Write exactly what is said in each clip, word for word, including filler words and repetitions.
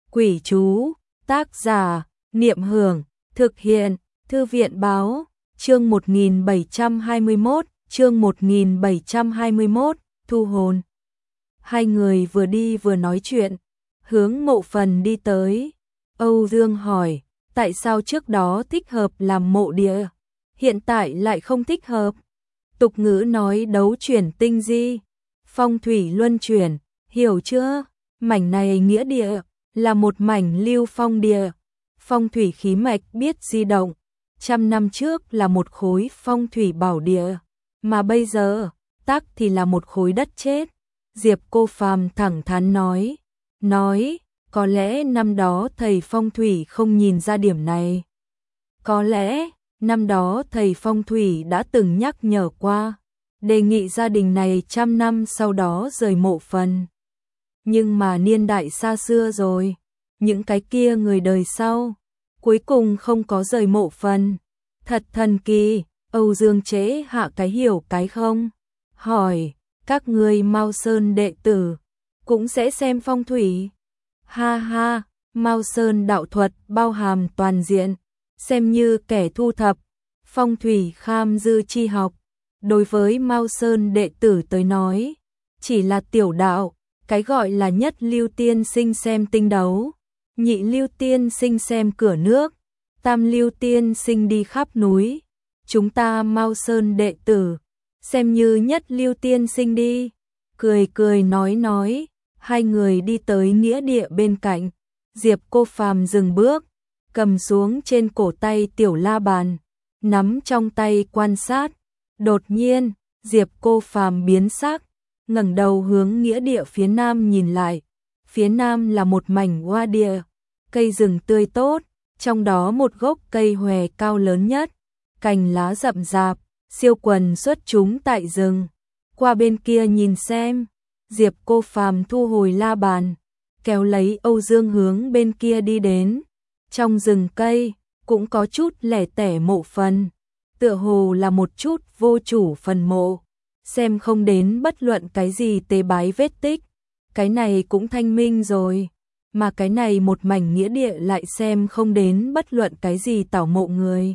Quỷ chú, tác giả, Niệm Hưởng, thực hiện, Thư viện báo, chương một nghìn bảy trăm hai mươi mốt, chương một nghìn bảy trăm hai mươi mốt, thu hồn. Hai người vừa đi vừa nói chuyện, hướng mộ phần đi tới. Âu Dương hỏi, tại sao trước đó thích hợp làm mộ địa, hiện tại lại không thích hợp? Tục ngữ nói đấu chuyển tinh di, phong thủy luân chuyển, hiểu chưa? Mảnh này nghĩa địa, là một mảnh lưu phong địa, phong thủy khí mạch biết di động. Trăm năm trước là một khối phong thủy bảo địa, mà bây giờ, tắc thì là một khối đất chết. Diệp Cô Phàm thẳng thắn nói, nói, có lẽ năm đó thầy phong thủy không nhìn ra điểm này. Có lẽ, năm đó thầy phong thủy đã từng nhắc nhở qua, đề nghị gia đình này trăm năm sau đó rời mộ phần. Nhưng mà niên đại xa xưa rồi, những cái kia người đời sau, cuối cùng không có rời mộ phần. Thật thần kỳ, Âu Dương chế hạ cái hiểu cái không. Hỏi, các ngươi Mao Sơn đệ tử, cũng sẽ xem phong thủy? Ha ha, Mao Sơn đạo thuật bao hàm toàn diện, xem như kẻ thu thập, phong thủy kham dư chi học. Đối với Mao Sơn đệ tử tới nói, chỉ là tiểu đạo, cái gọi là nhất lưu tiên sinh xem tinh đấu, nhị lưu tiên sinh xem cửa nước, tam lưu tiên sinh đi khắp núi. Chúng ta Mao Sơn đệ tử, xem như nhất lưu tiên sinh đi. Cười cười nói nói, hai người đi tới nghĩa địa bên cạnh. Diệp Cô Phàm dừng bước, cầm xuống trên cổ tay tiểu la bàn, nắm trong tay quan sát. Đột nhiên, Diệp Cô Phàm biến sắc, ngẩng đầu hướng nghĩa địa phía nam nhìn lại. Phía nam là một mảnh hoa địa, cây rừng tươi tốt, trong đó một gốc cây hòe cao lớn nhất, cành lá rậm rạp, siêu quần xuất chúng tại rừng. Qua bên kia nhìn xem. Diệp Cô Phàm thu hồi la bàn, kéo lấy Âu Dương hướng bên kia đi đến. Trong rừng cây cũng có chút lẻ tẻ mộ phần, tựa hồ là một chút vô chủ phần mộ, xem không đến bất luận cái gì tế bái vết tích. Cái này cũng thanh minh rồi, mà cái này một mảnh nghĩa địa lại xem không đến bất luận cái gì tảo mộ người.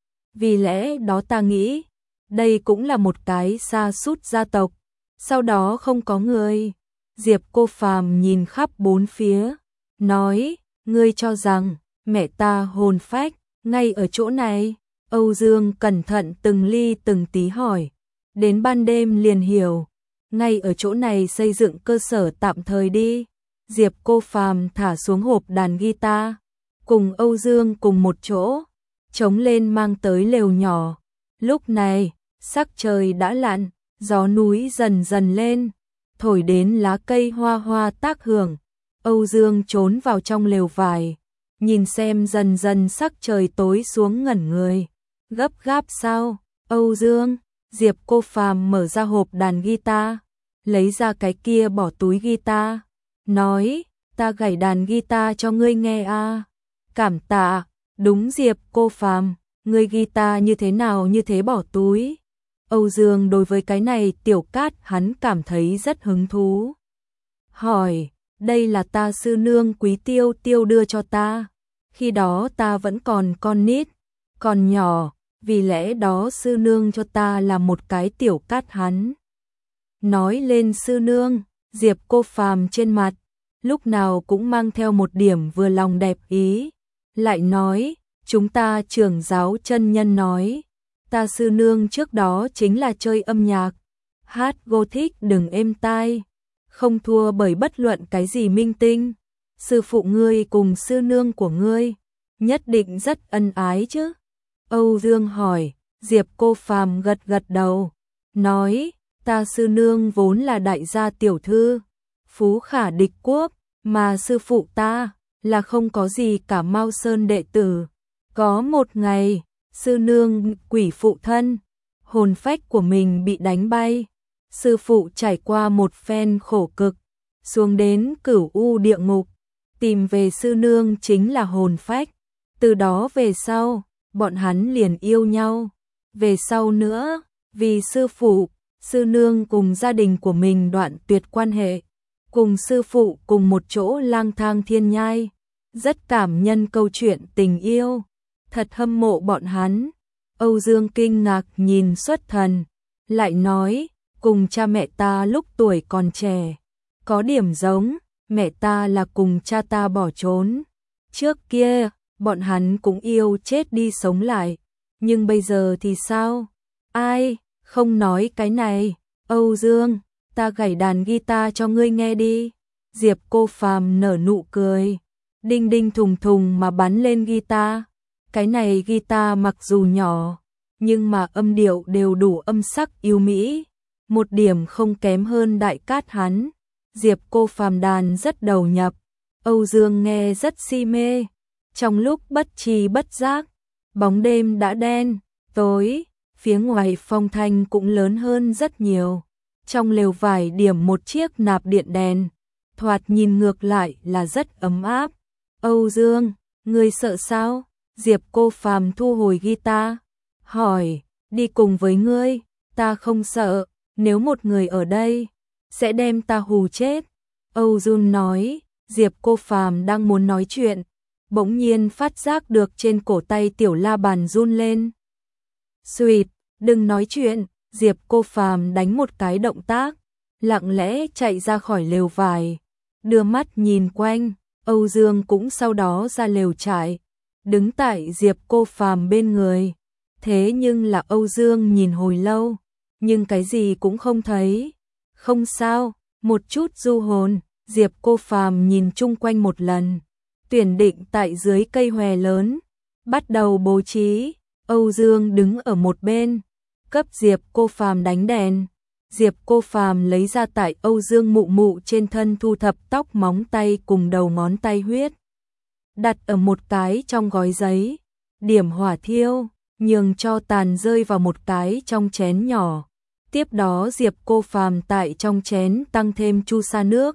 Vì lẽ đó ta nghĩ, đây cũng là một cái sa sút gia tộc, sau đó không có người. Diệp Cô Phàm nhìn khắp bốn phía, nói, ngươi cho rằng mẹ ta hồn phách ngay ở chỗ này? Âu Dương cẩn thận từng ly từng tí hỏi, đến ban đêm liền hiểu, ngay ở chỗ này xây dựng cơ sở tạm thời đi. Diệp Cô Phàm thả xuống hộp đàn guitar, cùng Âu Dương cùng một chỗ, chống lên mang tới lều nhỏ. Lúc này, sắc trời đã lặn, gió núi dần dần lên, thổi đến lá cây hoa hoa tác hưởng. Âu Dương trốn vào trong lều vải, nhìn xem dần dần sắc trời tối xuống ngẩn người. Gấp gáp sao, Âu Dương? Diệp Cô Phàm mở ra hộp đàn guitar, lấy ra cái kia bỏ túi guitar, nói, ta gảy đàn guitar cho ngươi nghe a. Cảm tạ. Đúng Diệp Cô Phàm, ngươi guitar như thế nào như thế bỏ túi? Âu Dương đối với cái này tiểu cát hắn cảm thấy rất hứng thú. Hỏi, đây là ta sư nương Quý Tiêu Tiêu đưa cho ta, khi đó ta vẫn còn con nít, còn nhỏ, vì lẽ đó sư nương cho ta là một cái tiểu cát hắn. Nói lên sư nương, Diệp Cô Phàm trên mặt, lúc nào cũng mang theo một điểm vừa lòng đẹp ý. Lại nói, chúng ta trưởng giáo chân nhân nói, ta sư nương trước đó chính là chơi âm nhạc, hát Gothic đừng êm tai, không thua bởi bất luận cái gì minh tinh. Sư phụ ngươi cùng sư nương của ngươi, nhất định rất ân ái chứ? Âu Dương hỏi. Diệp Cô Phàm gật gật đầu, nói, ta sư nương vốn là đại gia tiểu thư, phú khả địch quốc, mà sư phụ ta là không có gì cả Mao Sơn đệ tử. Có một ngày, sư nương quỷ phụ thân, hồn phách của mình bị đánh bay. Sư phụ trải qua một phen khổ cực, xuống đến cửu u địa ngục, tìm về sư nương chính là hồn phách. Từ đó về sau, bọn hắn liền yêu nhau. Về sau nữa, vì sư phụ, sư nương cùng gia đình của mình đoạn tuyệt quan hệ, cùng sư phụ cùng một chỗ lang thang thiên nhai, rất cảm nhân câu chuyện tình yêu, thật hâm mộ bọn hắn. Âu Dương kinh ngạc nhìn xuất thần, lại nói, cùng cha mẹ ta lúc tuổi còn trẻ, có điểm giống, mẹ ta là cùng cha ta bỏ trốn. Trước kia, bọn hắn cũng yêu chết đi sống lại, nhưng bây giờ thì sao? Ai, không nói cái này, Âu Dương, ta gảy đàn guitar cho ngươi nghe đi. Diệp Cô Phàm nở nụ cười, đinh đinh thùng thùng mà bắn lên guitar. Cái này guitar mặc dù nhỏ, nhưng mà âm điệu đều đủ âm sắc yêu mỹ, một điểm không kém hơn đại cát hắn. Diệp Cô Phàm đàn rất đầu nhập, Âu Dương nghe rất si mê. Trong lúc bất tri bất giác, bóng đêm đã đen, tối, phía ngoài phong thanh cũng lớn hơn rất nhiều. Trong lều vải điểm một chiếc nạp điện đèn, thoạt nhìn ngược lại là rất ấm áp. Âu Dương, ngươi sợ sao? Diệp Cô Phàm thu hồi guitar, hỏi, đi cùng với ngươi, ta không sợ, nếu một người ở đây, sẽ đem ta hù chết. Âu Dương nói, Diệp Cô Phàm đang muốn nói chuyện, bỗng nhiên phát giác được trên cổ tay tiểu la bàn run lên. Xuyệt, đừng nói chuyện, Diệp Cô Phàm đánh một cái động tác, lặng lẽ chạy ra khỏi lều vải, đưa mắt nhìn quanh. Âu Dương cũng sau đó ra lều trại, đứng tại Diệp Cô Phàm bên người. Thế nhưng là Âu Dương nhìn hồi lâu, nhưng cái gì cũng không thấy. Không sao, một chút du hồn. Diệp Cô Phàm nhìn chung quanh một lần, tuyển định tại dưới cây hòe lớn, bắt đầu bố trí. Âu Dương đứng ở một bên, cấp Diệp Cô Phàm đánh đèn. Diệp Cô Phàm lấy ra tại Âu Dương mụ mụ trên thân thu thập tóc móng tay cùng đầu ngón tay huyết, đặt ở một cái trong gói giấy, điểm hỏa thiêu, nhường cho tàn rơi vào một cái trong chén nhỏ. Tiếp đó Diệp Cô Phàm tại trong chén tăng thêm chu sa nước,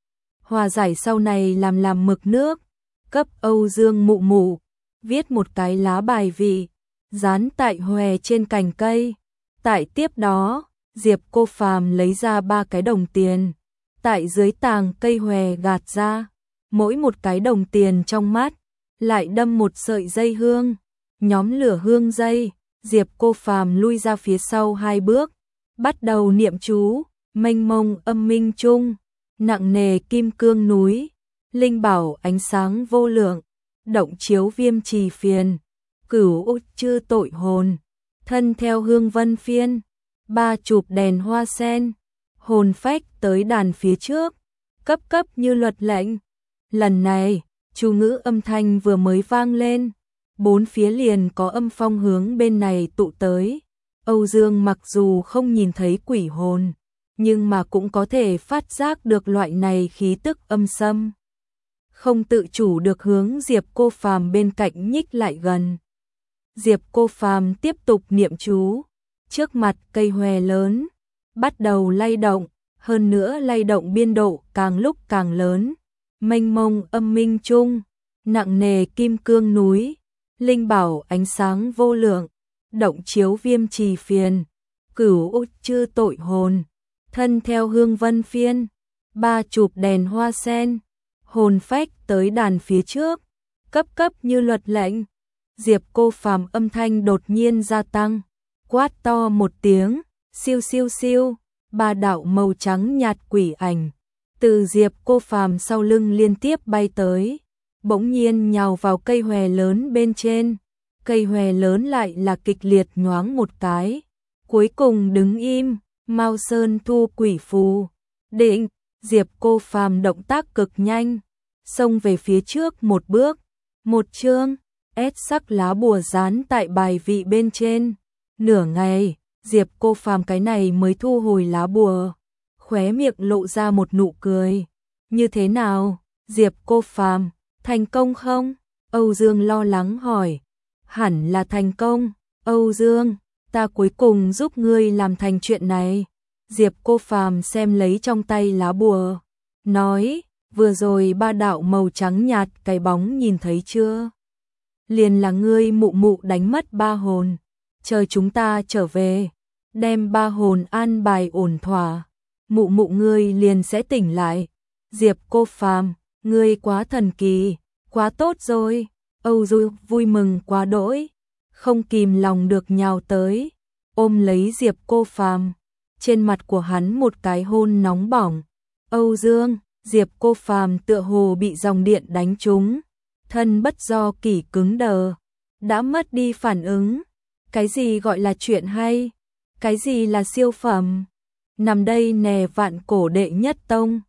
hòa giải sau này làm làm mực nước, cấp Âu Dương mụ mụ, viết một cái lá bài vị, dán tại hòe trên cành cây. Tại tiếp đó, Diệp Cô Phàm lấy ra ba cái đồng tiền, tại dưới tàng cây hòe gạt ra, mỗi một cái đồng tiền trong mắt, lại đâm một sợi dây hương, nhóm lửa hương dây. Diệp Cô Phàm lui ra phía sau hai bước, bắt đầu niệm chú, mênh mông âm minh chung, nặng nề kim cương núi, linh bảo ánh sáng vô lượng, động chiếu viêm trì phiền, cửu út chư tội hồn, thân theo hương vân phiên, ba chụp đèn hoa sen, hồn phách tới đàn phía trước, cấp cấp như luật lệnh. Lần này, chú ngữ âm thanh vừa mới vang lên, bốn phía liền có âm phong hướng bên này tụ tới. Âu Dương mặc dù không nhìn thấy quỷ hồn, nhưng mà cũng có thể phát giác được loại này khí tức âm xâm. Không tự chủ được hướng Diệp Cô Phàm bên cạnh nhích lại gần. Diệp Cô Phàm tiếp tục niệm chú, trước mặt cây hòe lớn, bắt đầu lay động, hơn nữa lay động biên độ càng lúc càng lớn. Mênh mông âm minh chung, nặng nề kim cương núi, linh bảo ánh sáng vô lượng, động chiếu viêm trì phiền, cửu út chư tội hồn, thân theo hương vân phiên, ba chụp đèn hoa sen, hồn phách tới đàn phía trước, cấp cấp như luật lệnh. Diệp Cô Phàm âm thanh đột nhiên gia tăng, quát to một tiếng, siêu siêu siêu, ba đạo màu trắng nhạt quỷ ảnh từ Diệp Cô Phàm sau lưng liên tiếp bay tới, bỗng nhiên nhào vào cây hòe lớn bên trên. Cây hòe lớn lại là kịch liệt nhoáng một cái, cuối cùng đứng im. Mao Sơn thu quỷ phù, định. Diệp Cô Phàm động tác cực nhanh, xông về phía trước một bước, một chương ép sắc lá bùa dán tại bài vị bên trên. Nửa ngày, Diệp Cô Phàm cái này mới thu hồi lá bùa, khóe miệng lộ ra một nụ cười. Như thế nào, Diệp Cô Phàm, thành công không? Âu Dương lo lắng hỏi. Hẳn là thành công, Âu Dương, ta cuối cùng giúp ngươi làm thành chuyện này. Diệp Cô Phàm xem lấy trong tay lá bùa, nói, vừa rồi ba đạo màu trắng nhạt cái bóng nhìn thấy chưa? Liền là ngươi mụ mụ đánh mất ba hồn, chờ chúng ta trở về, đem ba hồn an bài ổn thỏa, mụ mụ ngươi liền sẽ tỉnh lại. Diệp Cô Phàm, ngươi quá thần kỳ, Quá tốt rồi, Âu Du vui mừng quá đỗi, không kìm lòng được nhào tới, ôm lấy Diệp Cô Phàm. Trên mặt của hắn một cái hôn nóng bỏng. Âu Dương, Diệp Cô Phàm tựa hồ bị dòng điện đánh trúng, thân bất do kỷ cứng đờ, đã mất đi phản ứng. Cái gì gọi là chuyện hay? Cái gì là siêu phẩm? Nằm đây nè vạn cổ đệ nhất tông,